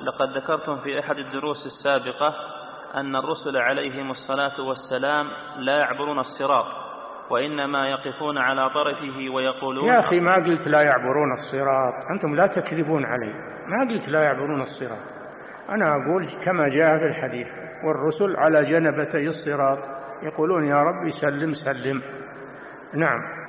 لقد ذكرتم في أحد الدروس السابقة أن الرسل عليهم الصلاة والسلام لا يعبرون الصراط، وإنما يقفون على طرفه ويقولون. يا أخي ما قلت لا يعبرون الصراط، أنتم لا تكذبون علي، ما قلت لا يعبرون الصراط، أنا أقول كما جاء في الحديث: والرسل على جنبتي الصراط يقولون يا رب سلم سلم. نعم.